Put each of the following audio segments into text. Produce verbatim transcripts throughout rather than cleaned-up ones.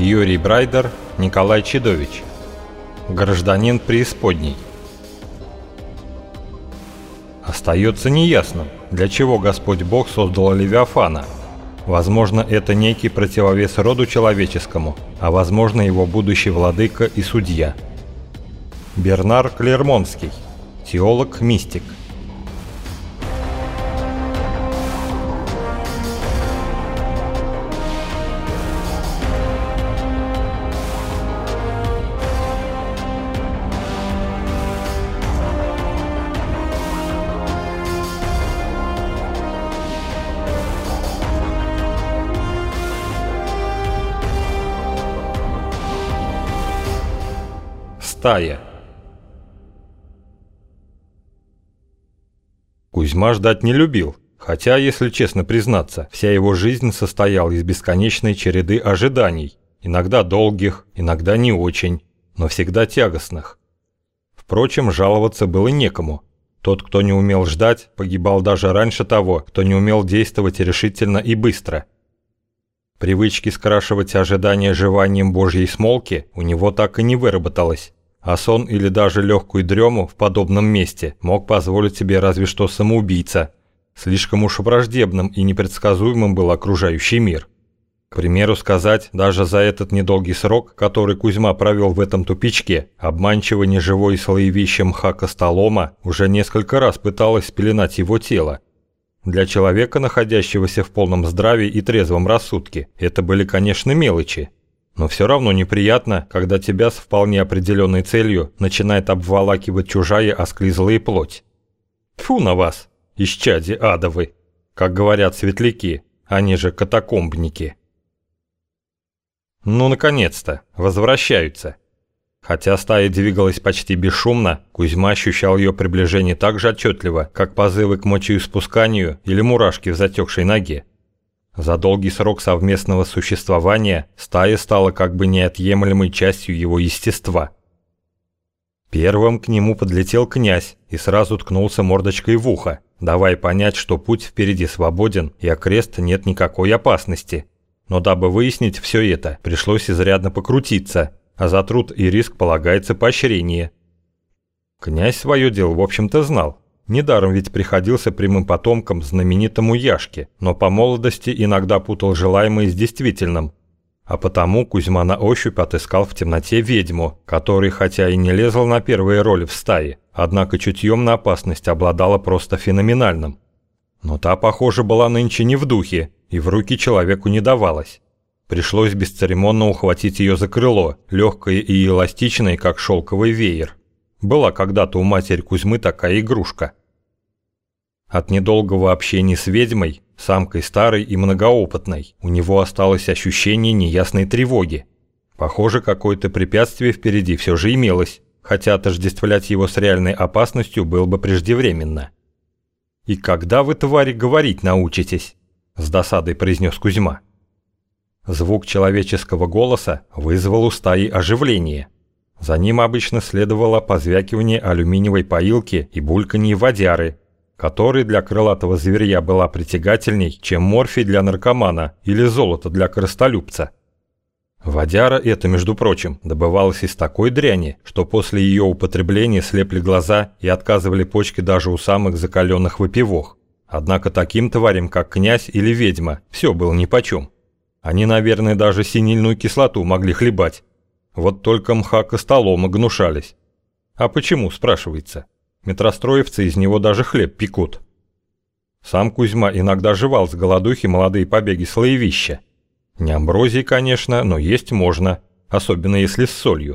Юрий Брайдер, Николай Чедович. Гражданин преисподней. Остается неясным, для чего Господь Бог создал Левиафана. Возможно, это некий противовес роду человеческому, а возможно, его будущий владыка и судья. Бернар Клермонский, теолог-мистик. Стая. Кузьма ждать не любил, хотя, если честно признаться, вся его жизнь состояла из бесконечной череды ожиданий, иногда долгих, иногда не очень, но всегда тягостных. Впрочем, жаловаться было некому. Тот, кто не умел ждать, погибал даже раньше того, кто не умел действовать решительно и быстро. Привычки скрашивать ожидания жеванием божьей смолки у него так и не выработалось. А сон или даже легкую дрему в подобном месте мог позволить себе разве что самоубийца. Слишком уж враждебным и непредсказуемым был окружающий мир. К примеру сказать, даже за этот недолгий срок, который Кузьма провел в этом тупичке, обманчиво неживое слоевище мха костолома уже несколько раз пыталось спеленать его тело. Для человека, находящегося в полном здравии и трезвом рассудке, это были, конечно, мелочи. Но все равно неприятно, когда тебя с вполне определенной целью начинает обволакивать чужая осклизлая плоть. Тьфу на вас, исчадья адовы, как говорят светляки, они же катакомбники. Ну, наконец-то, возвращаются. Хотя стая двигалась почти бесшумно, Кузьма ощущал ее приближение так же отчетливо, как позывы к мочеиспусканию или мурашки в затекшей ноге. За долгий срок совместного существования стая стала как бы неотъемлемой частью его естества. Первым к нему подлетел князь и сразу ткнулся мордочкой в ухо, давая понять, что путь впереди свободен и окрест нет никакой опасности. Но дабы выяснить все это, пришлось изрядно покрутиться, а за труд и риск полагается поощрение. Князь свое дело, в общем-то, знал. Недаром ведь приходился прямым потомком знаменитому Яшке, но по молодости иногда путал желаемое с действительным. А потому Кузьма на ощупь отыскал в темноте ведьму, которая хотя и не лезла на первые роли в стае, однако чутьем на опасность обладала просто феноменальным. Но та, похоже, была нынче не в духе, и в руки человеку не давалась. Пришлось бесцеремонно ухватить ее за крыло, легкое и эластичное, как шелковый веер. Была когда-то у матери Кузьмы такая игрушка. От недолгого общения с ведьмой, самкой старой и многоопытной, у него осталось ощущение неясной тревоги. Похоже, какое-то препятствие впереди все же имелось, хотя отождествлять его с реальной опасностью было бы преждевременно. «И когда вы, твари, говорить научитесь?» – с досадой произнес Кузьма. Звук человеческого голоса вызвал у стаи оживление. За ним обычно следовало позвякивание алюминиевой поилки и бульканье водяры, которой для крылатого зверя была притягательней, чем морфий для наркомана или золото для корыстолюбца. Водяра эта, между прочим, добывалась из такой дряни, что после ее употребления слепли глаза и отказывали почки даже у самых закаленных выпивох. Однако таким тварям, как князь или ведьма, все было нипочем. Они, наверное, даже синильную кислоту могли хлебать. Вот только мха костолома гнушались. А почему, спрашивается? Метростроевцы из него даже хлеб пекут. Сам Кузьма иногда жевал с голодухи молодые побеги слоевища. Не амброзии, конечно, но есть можно, особенно если с солью.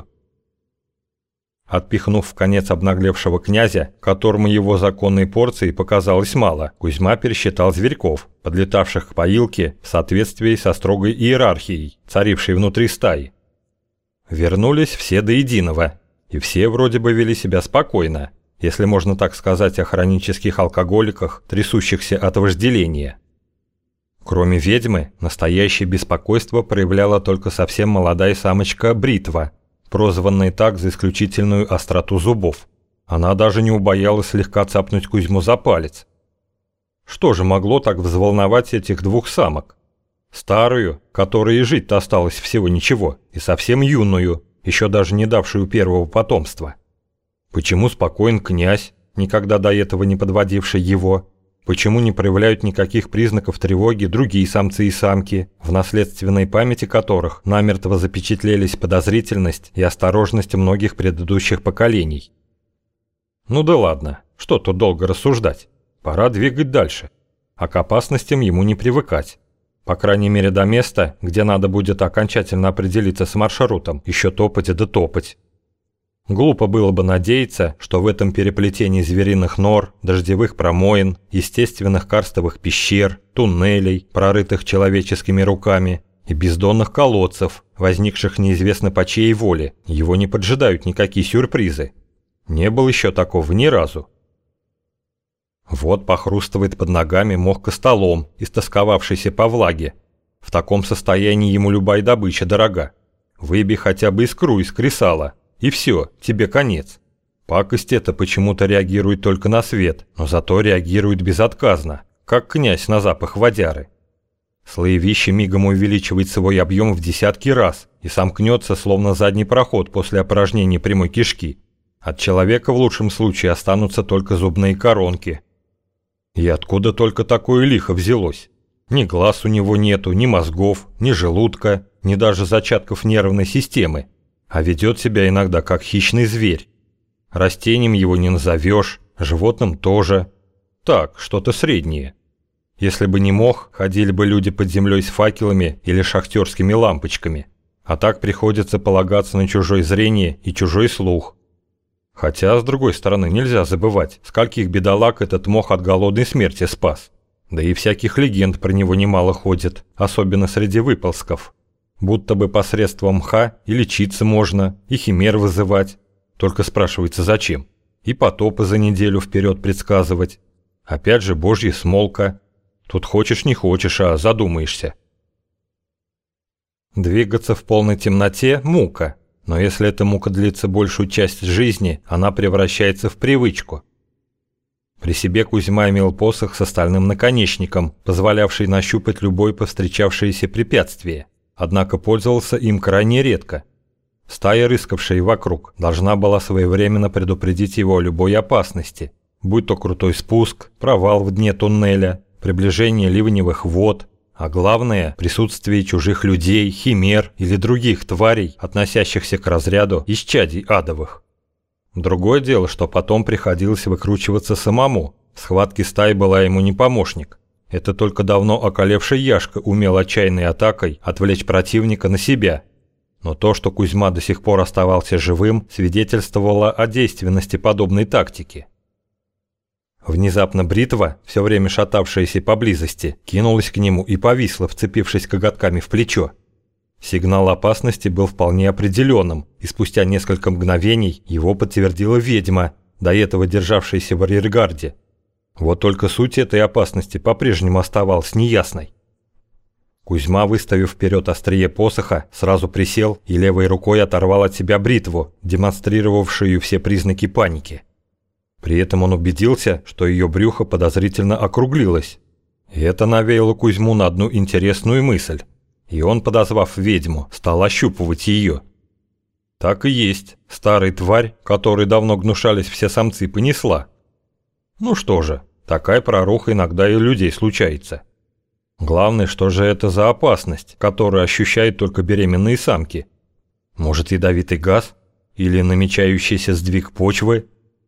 Отпихнув в конец обнаглевшего князя, которому его законной порции показалось мало, Кузьма пересчитал зверьков, подлетавших к поилке в соответствии со строгой иерархией, царившей внутри стаи. Вернулись все до единого, и все вроде бы вели себя спокойно, если можно так сказать о хронических алкоголиках, трясущихся от вожделения. Кроме ведьмы, настоящее беспокойство проявляла только совсем молодая самочка Бритва, прозванная так за исключительную остроту зубов. Она даже не убоялась слегка цапнуть Кузьму за палец. Что же могло так взволновать этих двух самок? Старую, которой и жить-то осталось всего ничего, и совсем юную, еще даже не давшую первого потомства. Почему спокоен князь, никогда до этого не подводивший его? Почему не проявляют никаких признаков тревоги другие самцы и самки, в наследственной памяти которых намертво запечатлелись подозрительность и осторожность многих предыдущих поколений? Ну да ладно, что тут долго рассуждать, пора двигать дальше, а к опасностям ему не привыкать. По крайней мере до места, где надо будет окончательно определиться с маршрутом, еще топать да топать. Глупо было бы надеяться, что в этом переплетении звериных нор, дождевых промоин, естественных карстовых пещер, туннелей, прорытых человеческими руками, и бездонных колодцев, возникших неизвестно по чьей воле, его не поджидают никакие сюрпризы. Не было еще такого ни разу. Вот похрустывает под ногами мох-костолом, истосковавшийся по влаге. В таком состоянии ему любая добыча дорога. Выбей хотя бы искру из кресала, и все, тебе конец. Пакость эта почему-то реагирует только на свет, но зато реагирует безотказно, как князь на запах водяры. Слоевище мигом увеличивает свой объем в десятки раз и сомкнется, словно задний проход после опорожнения прямой кишки. От человека в лучшем случае останутся только зубные коронки. И откуда только такое лихо взялось? Ни глаз у него нету, ни мозгов, ни желудка, ни даже зачатков нервной системы, а ведет себя иногда как хищный зверь. Растением его не назовешь, животным тоже. Так, что-то среднее. Если бы не мох, ходили бы люди под землей с факелами или шахтерскими лампочками, а так приходится полагаться на чужое зрение и чужой слух. Хотя, с другой стороны, нельзя забывать, скольких бедолаг этот мох от голодной смерти спас. Да и всяких легенд про него немало ходит, особенно среди выползков. Будто бы посредством мха и лечиться можно, и химер вызывать. Только спрашивается зачем? И потопы за неделю вперед предсказывать. Опять же божья смолка. Тут хочешь не хочешь, а задумаешься. Двигаться в полной темноте – мука. Но если эта мука длится большую часть жизни, она превращается в привычку. При себе Кузьма имел посох с стальным наконечником, позволявший нащупать любое повстречавшееся препятствие, однако пользовался им крайне редко. Стая, рыскавшая вокруг, должна была своевременно предупредить его о любой опасности, будь то крутой спуск, провал в дне туннеля, приближение ливневых вод, а главное – присутствие чужих людей, химер или других тварей, относящихся к разряду исчадий адовых. Другое дело, что потом приходилось выкручиваться самому. В схватке стаи была ему не помощник. Это только давно околевший Яшка умел отчаянной атакой отвлечь противника на себя. Но то, что Кузьма до сих пор оставался живым, свидетельствовало о действенности подобной тактики. Внезапно бритва, все время шатавшаяся поблизости, кинулась к нему и повисла, вцепившись коготками в плечо. Сигнал опасности был вполне определенным, и спустя несколько мгновений его подтвердила ведьма, до этого державшаяся в арьергарде. Вот только суть этой опасности по-прежнему оставалась неясной. Кузьма, выставив вперед острие посоха, сразу присел и левой рукой оторвал от себя бритву, демонстрировавшую все признаки паники. При этом он убедился, что ее брюхо подозрительно округлилось. И это навеяло Кузьму на одну интересную мысль. И он, подозвав ведьму, стал ощупывать ее. Так и есть, старая тварь, которой давно гнушались все самцы, понесла. Ну что же, такая проруха иногда и у людей случается. Главное, что же это за опасность, которую ощущают только беременные самки? Может, ядовитый газ? Или намечающийся сдвиг почвы?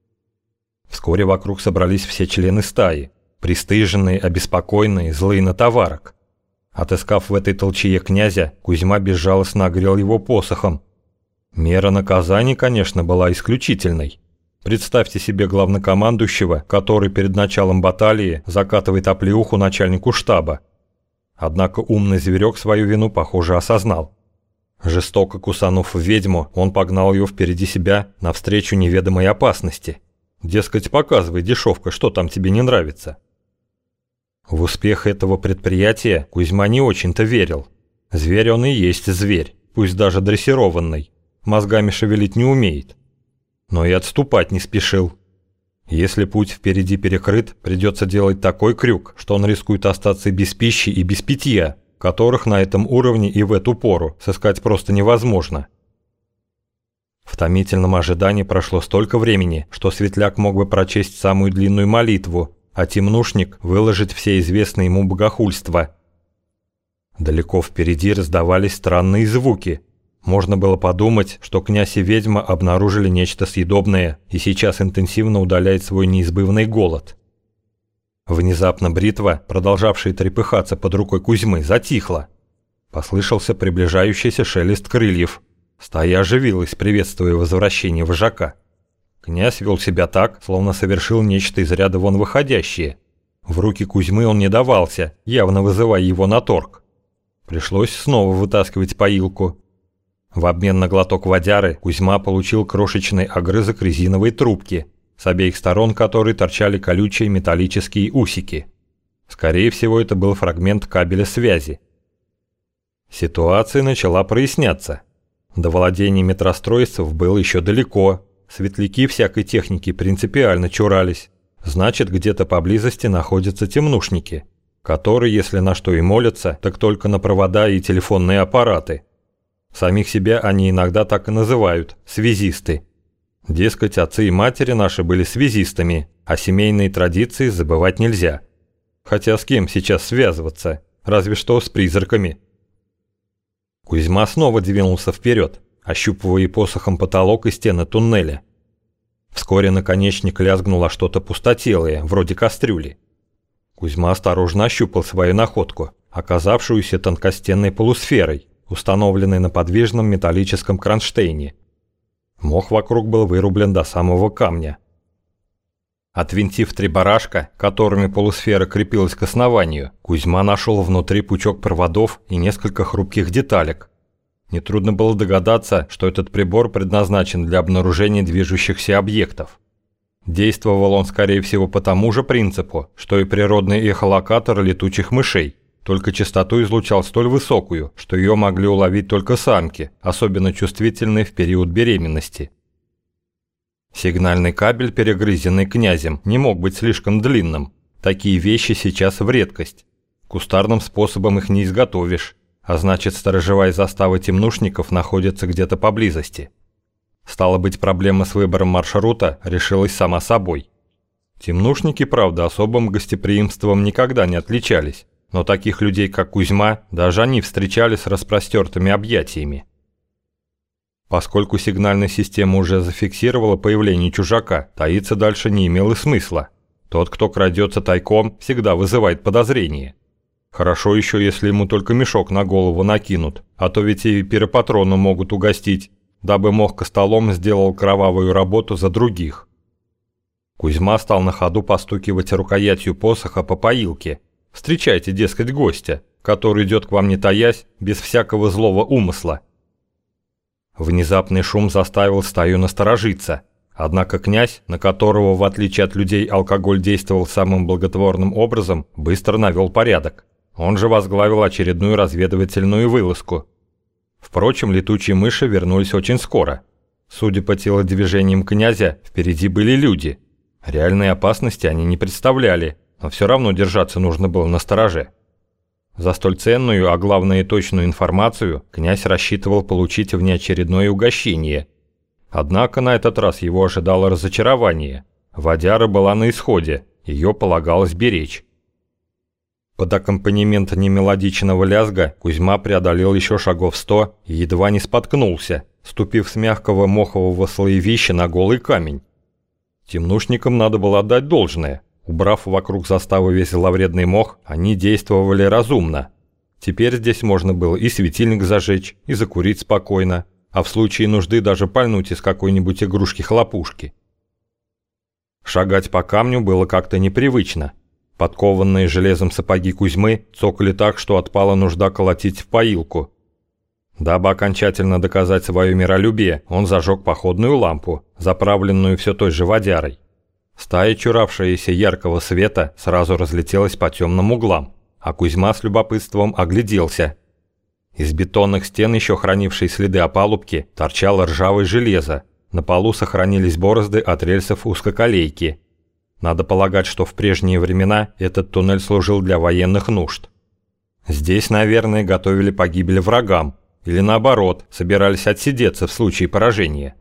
Вскоре вокруг собрались все члены стаи, пристыженные, обеспокоенные, злые на товарок. Отыскав в этой толчее князя, Кузьма безжалостно огрел его посохом. Мера наказания, конечно, была исключительной. Представьте себе главнокомандующего, который перед началом баталии закатывает оплеуху начальнику штаба. Однако умный зверек свою вину, похоже, осознал. Жестоко кусанув ведьму, он погнал ее впереди себя навстречу неведомой опасности. Дескать, показывай, дешевка, что там тебе не нравится. В успех этого предприятия Кузьма не очень-то верил. Зверь он и есть зверь, пусть даже дрессированный, мозгами шевелить не умеет. Но и отступать не спешил. Если путь впереди перекрыт, придется делать такой крюк, что он рискует остаться без пищи и без питья, которых на этом уровне и в эту пору сыскать просто невозможно. В томительном ожидании прошло столько времени, что Светляк мог бы прочесть самую длинную молитву, а темнушник выложить все известные ему богохульства. Далеко впереди раздавались странные звуки. Можно было подумать, что князь и ведьма обнаружили нечто съедобное и сейчас интенсивно удаляет свой неизбывный голод. Внезапно бритва, продолжавшая трепыхаться под рукой Кузьмы, затихла. Послышался приближающийся шелест крыльев. Стая оживилась, приветствуя возвращение вожака. Князь вел себя так, словно совершил нечто из ряда вон выходящее. В руки Кузьмы он не давался, явно вызывая его на торг. Пришлось снова вытаскивать поилку. В обмен на глоток водяры Кузьма получил крошечный огрызок резиновой трубки, с обеих сторон которой торчали колючие металлические усики. Скорее всего, это был фрагмент кабеля связи. Ситуация начала проясняться. До владения метростроевцев было еще далеко. Светляки всякой техники принципиально чурались. Значит, где-то поблизости находятся темнушники, которые, если на что и молятся, так только на провода и телефонные аппараты. Самих себя они иногда так и называют – связисты. Дескать, отцы и матери наши были связистами, а семейные традиции забывать нельзя. Хотя с кем сейчас связываться? Разве что с призраками. Кузьма снова двинулся вперед, ощупывая посохом потолок и стены туннеля. Вскоре наконечник лязгнул о что-то пустотелое, вроде кастрюли. Кузьма осторожно ощупал свою находку, оказавшуюся тонкостенной полусферой, установленной на подвижном металлическом кронштейне. Мох вокруг был вырублен до самого камня. Отвинтив три барашка, которыми полусфера крепилась к основанию, Кузьма нашел внутри пучок проводов и несколько хрупких деталек. Нетрудно было догадаться, что этот прибор предназначен для обнаружения движущихся объектов. Действовал он, скорее всего, по тому же принципу, что и природный эхолокатор летучих мышей, только частоту излучал столь высокую, что ее могли уловить только самки, особенно чувствительные в период беременности. Сигнальный кабель, перегрызенный князем, не мог быть слишком длинным. Такие вещи сейчас в редкость. Кустарным способом их не изготовишь, а значит, сторожевая застава темнушников находится где-то поблизости. Стало быть, проблема с выбором маршрута решилась сама собой. Темнушники, правда, особым гостеприимством никогда не отличались, но таких людей, как Кузьма, даже они встречали с распростертыми объятиями. Поскольку сигнальная система уже зафиксировала появление чужака, таиться дальше не имело смысла. Тот, кто крадется тайком, всегда вызывает подозрение. Хорошо еще, если ему только мешок на голову накинут, а то ведь и пиропатрону могут угостить, дабы мох костолом сделал кровавую работу за других. Кузьма стал на ходу постукивать рукоятью посоха по поилке. Встречайте, дескать, гостя, который идет к вам не таясь, без всякого злого умысла. Внезапный шум заставил стаю насторожиться. Однако князь, на которого, в отличие от людей, алкоголь действовал самым благотворным образом, быстро навел порядок. Он же возглавил очередную разведывательную вылазку. Впрочем, летучие мыши вернулись очень скоро. Судя по телодвижениям князя, впереди были люди. Реальной опасности они не представляли, но все равно держаться нужно было настороже. За столь ценную, а главное точную информацию, князь рассчитывал получить внеочередное угощение. Однако на этот раз его ожидало разочарование. Водяра была на исходе, ее полагалось беречь. Под аккомпанемент немелодичного лязга Кузьма преодолел еще шагов сто и едва не споткнулся, ступив с мягкого мохового слоевища на голый камень. Темнушникам надо было отдать должное. Убрав вокруг заставы весь зловредный мох, они действовали разумно. Теперь здесь можно было и светильник зажечь, и закурить спокойно, а в случае нужды даже пальнуть из какой-нибудь игрушки-хлопушки. Шагать по камню было как-то непривычно. Подкованные железом сапоги Кузьмы цокали так, что отпала нужда колотить в поилку. Дабы окончательно доказать свое миролюбие, он зажег походную лампу, заправленную все той же водярой. Стая, чуравшаяся яркого света, сразу разлетелась по темным углам, а Кузьма с любопытством огляделся. Из бетонных стен, еще хранившей следы опалубки, торчало ржавое железо. На полу сохранились борозды от рельсов узкоколейки. Надо полагать, что в прежние времена этот туннель служил для военных нужд. Здесь, наверное, готовили погибель врагам, или наоборот, собирались отсидеться в случае поражения.